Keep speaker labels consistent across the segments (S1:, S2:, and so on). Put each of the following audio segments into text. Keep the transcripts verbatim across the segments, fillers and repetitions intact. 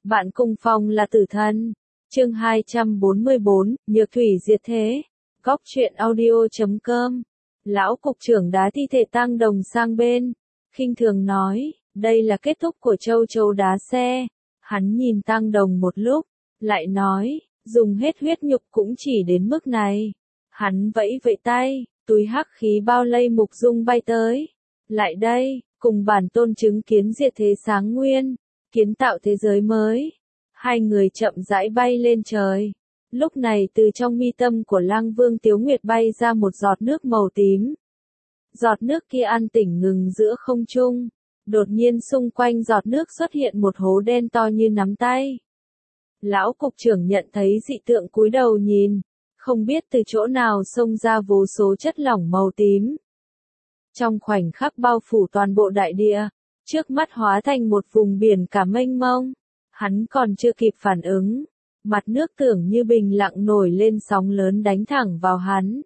S1: Bạn cùng phòng là tử thần. Chương hai trăm bốn mươi bốn, Nhược Thủy diệt thế. Góc truyện audio chấm com. Lão cục trưởng đá thi thể Tăng Đồng sang bên, khinh thường nói, đây là kết thúc của châu chấu đá xe. Hắn nhìn Tăng Đồng một lúc, lại nói, dùng hết huyết nhục cũng chỉ đến mức này. Hắn vẫy vẫy tay, túi hắc khí bao lây Mục Dung bay tới. Lại đây, cùng bản tôn chứng kiến diệt thế sáng nguyên, kiến tạo thế giới mới. Hai người chậm rãi bay lên trời. Lúc này từ trong mi tâm của Lăng Vương Tiếu Nguyệt bay ra một giọt nước màu tím. Giọt nước kia an tĩnh ngừng giữa không trung. Đột nhiên xung quanh giọt nước xuất hiện một hố đen to như nắm tay. Lão cục trưởng nhận thấy dị tượng cúi đầu nhìn, không biết từ chỗ nào xông ra vô số chất lỏng màu tím. Trong khoảnh khắc bao phủ toàn bộ đại địa, trước mắt hóa thành một vùng biển cả mênh mông. Hắn còn chưa kịp phản ứng, mặt nước tưởng như bình lặng nổi lên sóng lớn đánh thẳng vào hắn.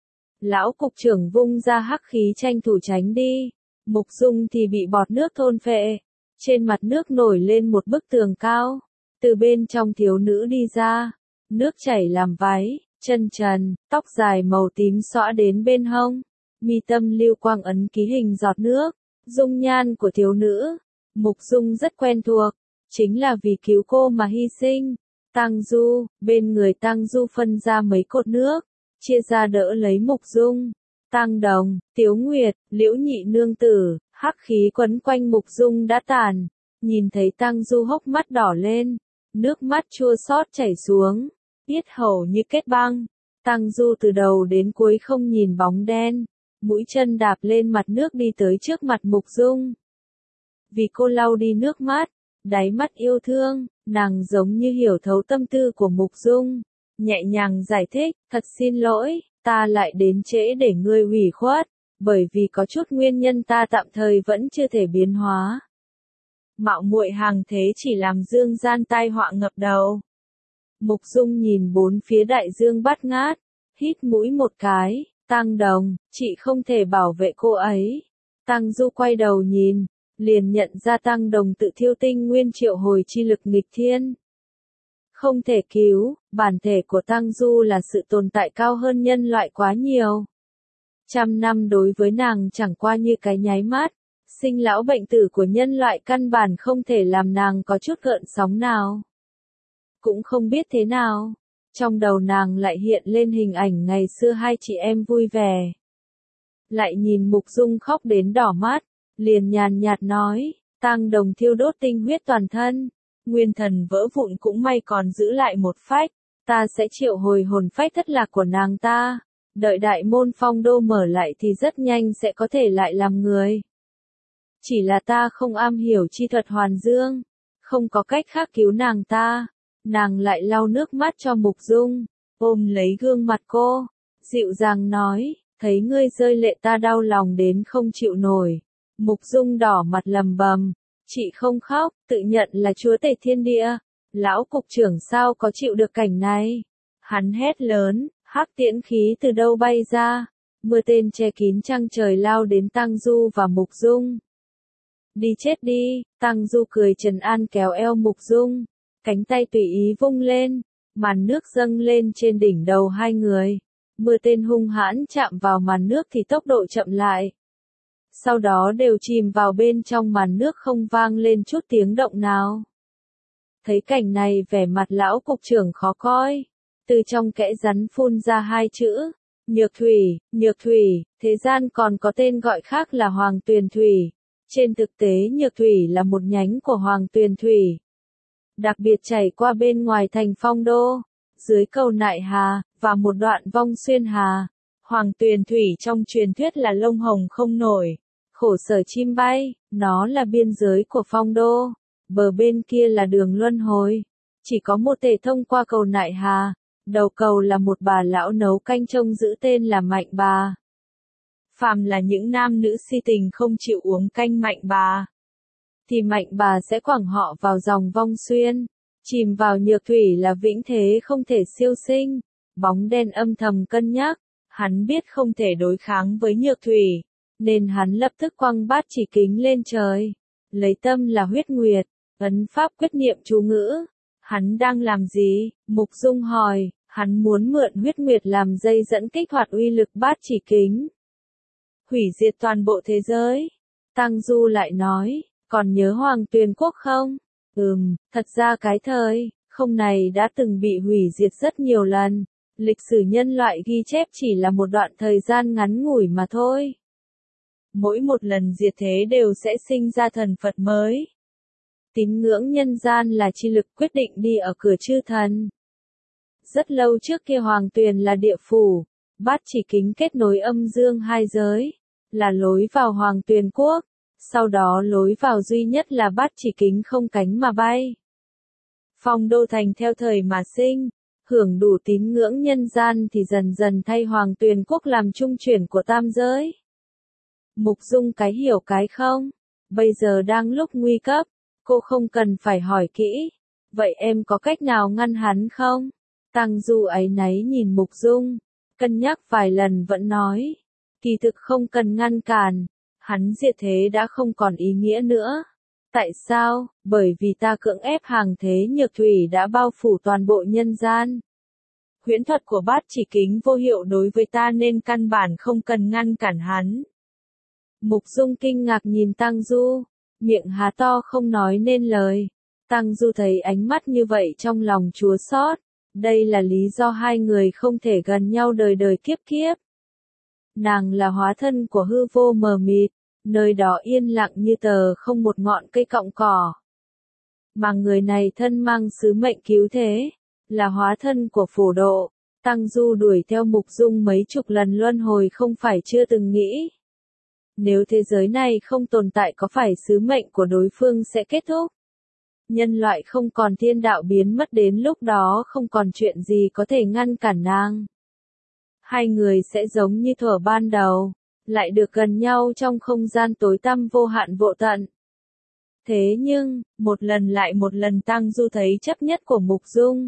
S1: Lão cục trưởng vung ra hắc khí tranh thủ tránh đi, Mục Dung thì bị bọt nước thôn phệ. Trên mặt nước nổi lên một bức tường cao, từ bên trong thiếu nữ đi ra, nước chảy làm váy, chân trần, tóc dài màu tím xõa đến bên hông, mi tâm lưu quang ấn ký hình giọt nước, dung nhan của thiếu nữ. Mục Dung rất quen thuộc, chính là vì cứu cô mà hy sinh. Tăng Du, bên người Tăng Du phân ra mấy cột nước, chia ra đỡ lấy Mục Dung. Tăng Đồng, Tiếu Nguyệt, Liễu Nhị nương tử, hắc khí quấn quanh Mục Dung đã tàn. Nhìn thấy Tăng Du hốc mắt đỏ lên, nước mắt chua xót chảy xuống, yết hầu như kết băng. Tăng Du từ đầu đến cuối không nhìn bóng đen, mũi chân đạp lên mặt nước đi tới trước mặt Mục Dung. Vì cô lau đi nước mắt, đáy mắt yêu thương, nàng giống như hiểu thấu tâm tư của Mục Dung, nhẹ nhàng giải thích, thật xin lỗi, ta lại đến trễ để ngươi ủy khuất, bởi vì có chút nguyên nhân ta tạm thời vẫn chưa thể biến hóa. Mạo muội hàng thế chỉ làm dương gian tai họa ngập đầu. Mục Dung nhìn bốn phía đại dương bát ngát, hít mũi một cái, Tăng Đồng, chị không thể bảo vệ cô ấy. Tăng Du quay đầu nhìn, liền nhận ra Tăng Đồng tự thiêu tinh nguyên triệu hồi chi lực nghịch thiên. Không thể cứu, bản thể của Tăng Du là sự tồn tại cao hơn nhân loại quá nhiều. Trăm năm đối với nàng chẳng qua như cái nháy mắt, sinh lão bệnh tử của nhân loại căn bản không thể làm nàng có chút gợn sóng nào. Cũng không biết thế nào, trong đầu nàng lại hiện lên hình ảnh ngày xưa hai chị em vui vẻ. Lại nhìn Mục Dung khóc đến đỏ mắt, liền nhàn nhạt nói, Tăng Đồng thiêu đốt tinh huyết toàn thân, nguyên thần vỡ vụn cũng may còn giữ lại một phách, ta sẽ triệu hồi hồn phách thất lạc của nàng ta, đợi đại môn phong đô mở lại thì rất nhanh sẽ có thể lại làm người. Chỉ là ta không am hiểu chi thuật hoàn dương, không có cách khác cứu nàng ta. Nàng lại lau nước mắt cho Mục Dung, ôm lấy gương mặt cô, dịu dàng nói, thấy ngươi rơi lệ ta đau lòng đến không chịu nổi. Mục Dung đỏ mặt lầm bầm, chị không khóc, tự nhận là chúa tể thiên địa. Lão cục trưởng sao có chịu được cảnh này? Hắn hét lớn, hắc tiễn khí từ đâu bay ra, mưa tên che kín trăng trời lao đến Tăng Du và Mục Dung. Đi chết đi, Tăng Du cười trấn an kéo eo Mục Dung, cánh tay tùy ý vung lên, màn nước dâng lên trên đỉnh đầu hai người. Mưa tên hung hãn chạm vào màn nước thì tốc độ chậm lại. Sau đó đều chìm vào bên trong màn nước không vang lên chút tiếng động nào. Thấy cảnh này vẻ mặt lão cục trưởng khó coi. Từ trong kẽ rắn phun ra hai chữ, Nhược Thủy, Nhược Thủy, thế gian còn có tên gọi khác là Hoàng Tuyền Thủy. Trên thực tế Nhược Thủy là một nhánh của Hoàng Tuyền Thủy. Đặc biệt chảy qua bên ngoài thành Phong Đô, dưới cầu Nại Hà, và một đoạn Vong Xuyên Hà. Hoàng Tuyền Thủy trong truyền thuyết là lông hồng không nổi, khổ sở chim bay, nó là biên giới của Phong Đô, bờ bên kia là đường luân hồi, chỉ có một thể thông qua cầu Nại Hà, đầu cầu là một bà lão nấu canh trông giữ tên là Mạnh Bà. Phàm là những nam nữ si tình không chịu uống canh Mạnh Bà, thì Mạnh Bà sẽ quẳng họ vào dòng Vong Xuyên, chìm vào Nhược Thủy là vĩnh thế không thể siêu sinh. Bóng đen âm thầm cân nhắc, hắn biết không thể đối kháng với Nhược Thủy, nên hắn lập tức quăng bát chỉ kính lên trời, lấy tâm là huyết nguyệt, ấn pháp quyết niệm chú ngữ. Hắn đang làm gì? Mục Dung hỏi, hắn muốn mượn huyết nguyệt làm dây dẫn kích hoạt uy lực bát chỉ kính. Hủy diệt toàn bộ thế giới. Tăng Du lại nói, còn nhớ Hoàng Tuyền Quốc không? Ừm, thật ra cái thời không này đã từng bị hủy diệt rất nhiều lần. Lịch sử nhân loại ghi chép chỉ là một đoạn thời gian ngắn ngủi mà thôi. Mỗi một lần diệt thế đều sẽ sinh ra thần Phật mới. Tín ngưỡng nhân gian là chi lực quyết định đi ở cửa chư thần. Rất lâu trước kia Hoàng Tuyền là địa phủ, bát chỉ kính kết nối âm dương hai giới, là lối vào Hoàng Tuyền Quốc, sau đó lối vào duy nhất là bát chỉ kính không cánh mà bay. Phong Đô Thành theo thời mà sinh, hưởng đủ tín ngưỡng nhân gian thì dần dần thay Hoàng Tuyền Quốc làm trung chuyển của tam giới. Mục Dung cái hiểu cái không, bây giờ đang lúc nguy cấp, cô không cần phải hỏi kỹ, vậy em có cách nào ngăn hắn không? Tăng Du áy náy nhìn Mục Dung, cân nhắc vài lần vẫn nói, kỳ thực không cần ngăn cản, hắn diệt thế đã không còn ý nghĩa nữa. Tại sao? Bởi vì ta cưỡng ép hàng thế nhược thủy đã bao phủ toàn bộ nhân gian. Huyễn thuật của bát chỉ kính vô hiệu đối với ta nên căn bản không cần ngăn cản hắn. Mục Dung kinh ngạc nhìn Tăng Du, miệng há to không nói nên lời. Tăng Du thấy ánh mắt như vậy trong lòng chua xót. Đây là lý do hai người không thể gần nhau đời đời kiếp kiếp. Nàng là hóa thân của hư vô mờ mịt, nơi đó yên lặng như tờ không một ngọn cây cọng cỏ. Mà người này thân mang sứ mệnh cứu thế, là hóa thân của phổ độ. Tăng Du đuổi theo Mục Dung mấy chục lần luân hồi không phải chưa từng nghĩ. Nếu thế giới này không tồn tại có phải sứ mệnh của đối phương sẽ kết thúc? Nhân loại không còn thiên đạo biến mất đến lúc đó không còn chuyện gì có thể ngăn cản nàng. Hai người sẽ giống như thuở ban đầu, lại được gần nhau trong không gian tối tăm vô hạn vô tận. Thế nhưng, một lần lại một lần Tăng Du thấy chấp nhất của Mục Dung.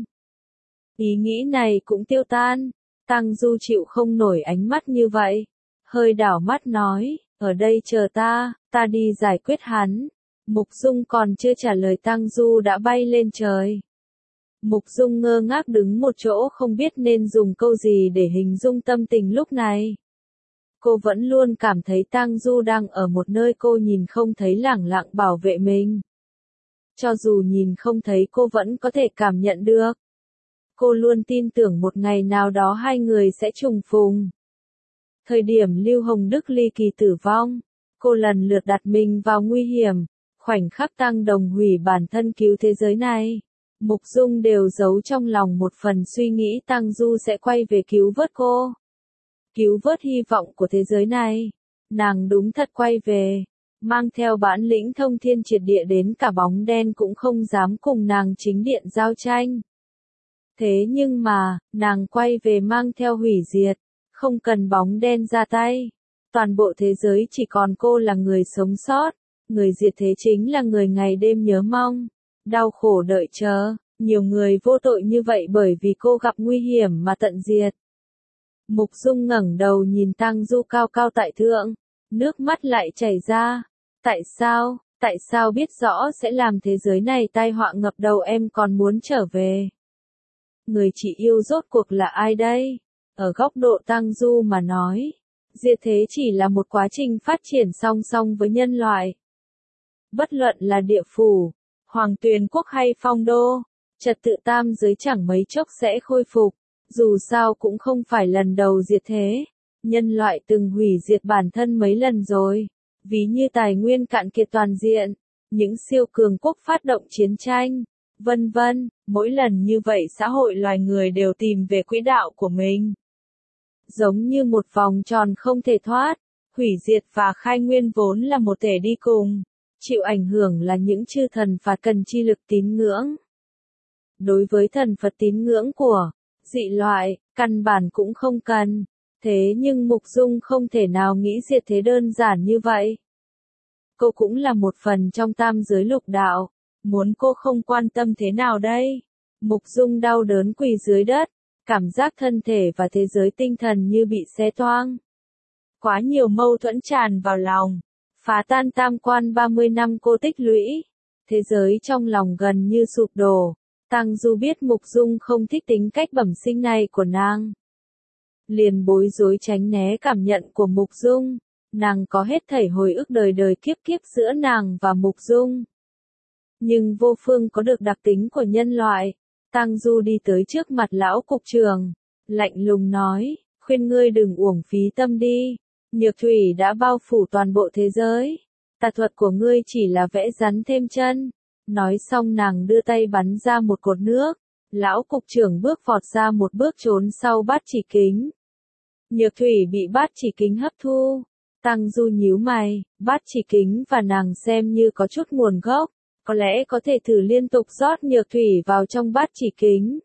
S1: Ý nghĩ này cũng tiêu tan, Tăng Du chịu không nổi ánh mắt như vậy. Hơi đảo mắt nói, ở đây chờ ta, ta đi giải quyết hắn. Mục Dung còn chưa trả lời Tăng Du đã bay lên trời. Mục Dung ngơ ngác đứng một chỗ không biết nên dùng câu gì để hình dung tâm tình lúc này. Cô vẫn luôn cảm thấy Tăng Du đang ở một nơi cô nhìn không thấy lẳng lặng bảo vệ mình. Cho dù nhìn không thấy cô vẫn có thể cảm nhận được. Cô luôn tin tưởng một ngày nào đó hai người sẽ trùng phùng. Thời điểm Lưu Hồng Đức ly kỳ tử vong, cô lần lượt đặt mình vào nguy hiểm, khoảnh khắc Tăng Đồng hủy bản thân cứu thế giới này. Mục Dung đều giấu trong lòng một phần suy nghĩ Tăng Du sẽ quay về cứu vớt cô. Cứu vớt hy vọng của thế giới này. Nàng đúng thật quay về, mang theo bản lĩnh thông thiên triệt địa đến cả bóng đen cũng không dám cùng nàng chính điện giao tranh. Thế nhưng mà, nàng quay về mang theo hủy diệt, không cần bóng đen ra tay. Toàn bộ thế giới chỉ còn cô là người sống sót, người diệt thế chính là người ngày đêm nhớ mong, đau khổ đợi chờ, nhiều người vô tội như vậy bởi vì cô gặp nguy hiểm mà tận diệt. Mục Dung ngẩng đầu nhìn Tăng Du cao cao tại thượng, nước mắt lại chảy ra. Tại sao, tại sao biết rõ sẽ làm thế giới này tai họa ngập đầu em còn muốn trở về? Người chị yêu rốt cuộc là ai đây? Ở góc độ Tăng Du mà nói, diệt thế chỉ là một quá trình phát triển song song với nhân loại. Bất luận là địa phủ, Hoàng Tuyền Quốc hay Phong Đô, trật tự tam giới chẳng mấy chốc sẽ khôi phục. Dù sao cũng không phải lần đầu diệt thế, nhân loại từng hủy diệt bản thân mấy lần rồi, ví như tài nguyên cạn kiệt toàn diện, những siêu cường quốc phát động chiến tranh, vân vân, mỗi lần như vậy xã hội loài người đều tìm về quỹ đạo của mình. Giống như một vòng tròn không thể thoát, hủy diệt và khai nguyên vốn là một thể đi cùng, chịu ảnh hưởng là những chư thần phạt cần chi lực tín ngưỡng. Đối với thần Phật tín ngưỡng của dị loại, căn bản cũng không cần. Thế nhưng Mục Dung không thể nào nghĩ diệt thế đơn giản như vậy. Cô cũng là một phần trong tam giới lục đạo. Muốn cô không quan tâm thế nào đây? Mục Dung đau đớn quỳ dưới đất, cảm giác thân thể và thế giới tinh thần như bị xé toang. Quá nhiều mâu thuẫn tràn vào lòng, phá tan tam quan ba mươi năm cô tích lũy. thế giới trong lòng gần như sụp đổ. Tang Du biết Mục Dung không thích tính cách bẩm sinh này của nàng. Liền bối rối tránh né cảm nhận của Mục Dung, nàng có hết thảy hồi ức đời đời kiếp kiếp giữa nàng và Mục Dung. Nhưng vô phương có được đặc tính của nhân loại. Tang Du đi tới trước mặt lão cục trưởng, lạnh lùng nói, khuyên ngươi đừng uổng phí tâm đi, nhược thủy đã bao phủ toàn bộ thế giới, tà thuật của ngươi chỉ là vẽ rắn thêm chân. Nói xong nàng đưa tay bắn ra một cột nước, lão cục trưởng bước vọt ra một bước trốn sau bát chỉ kính. Nhược thủy bị bát chỉ kính hấp thu. Tang Du nhíu mày, bát chỉ kính và nàng xem như có chút nguồn gốc, có lẽ có thể thử liên tục rót nhược thủy vào trong bát chỉ kính.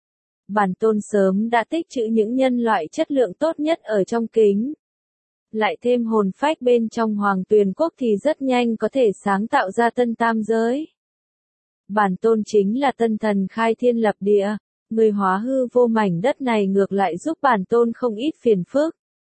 S1: Bản tôn sớm đã tích trữ những nhân loại chất lượng tốt nhất ở trong kính. Lại thêm hồn phách bên trong Hoàng Tuyền Quốc thì rất nhanh có thể sáng tạo ra tân tam giới. Bản tôn chính là tân thần khai thiên lập địa, người hóa hư vô mảnh đất này ngược lại giúp bản tôn không ít phiền phức.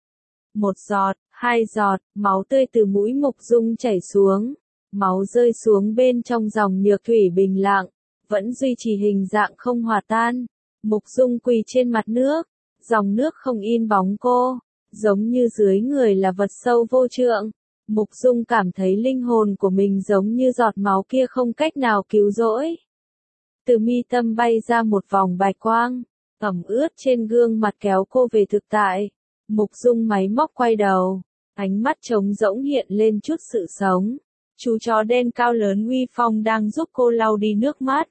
S1: Một giọt, hai giọt, máu tươi từ mũi Mục Dung chảy xuống, máu rơi xuống bên trong dòng nhược thủy bình lặng, vẫn duy trì hình dạng không hòa tan. Mục Dung quỳ trên mặt nước, dòng nước không in bóng cô, giống như dưới người là vật sâu vô trượng. Mục Dung cảm thấy linh hồn của mình giống như giọt máu kia không cách nào cứu rỗi. Từ mi tâm bay ra một vòng bạch quang, ẩm ướt trên gương mặt kéo cô về thực tại. Mục Dung máy móc quay đầu, ánh mắt trống rỗng hiện lên chút sự sống. Chú chó đen cao lớn uy phong đang giúp cô lau đi nước mắt.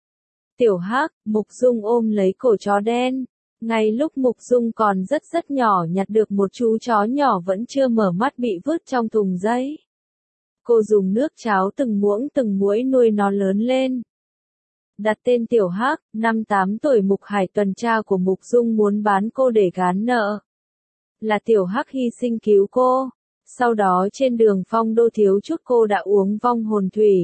S1: Tiểu Hắc, Mục Dung ôm lấy cổ chó đen. Ngay lúc Mục Dung còn rất rất nhỏ nhặt được một chú chó nhỏ vẫn chưa mở mắt bị vứt trong thùng giấy. Cô dùng nước cháo từng muỗng từng muỗng nuôi nó lớn lên. Đặt tên Tiểu Hắc, năm tám tuổi Mục Hải tuần tra của Mục Dung muốn bán cô để gán nợ. Là Tiểu Hắc hy sinh cứu cô. Sau đó trên đường phong đô thiếu chút cô đã uống vong hồn thủy.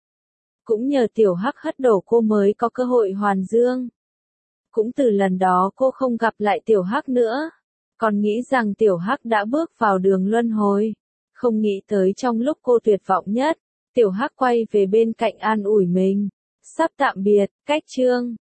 S1: Cũng nhờ Tiểu Hắc hất đổ cô mới có cơ hội hoàn dương. Cũng từ lần đó cô không gặp lại Tiểu Hắc nữa. Còn nghĩ rằng Tiểu Hắc đã bước vào đường luân hồi. Không nghĩ tới trong lúc cô tuyệt vọng nhất, Tiểu Hắc quay về bên cạnh an ủi mình. Sắp tạm biệt, cách chương.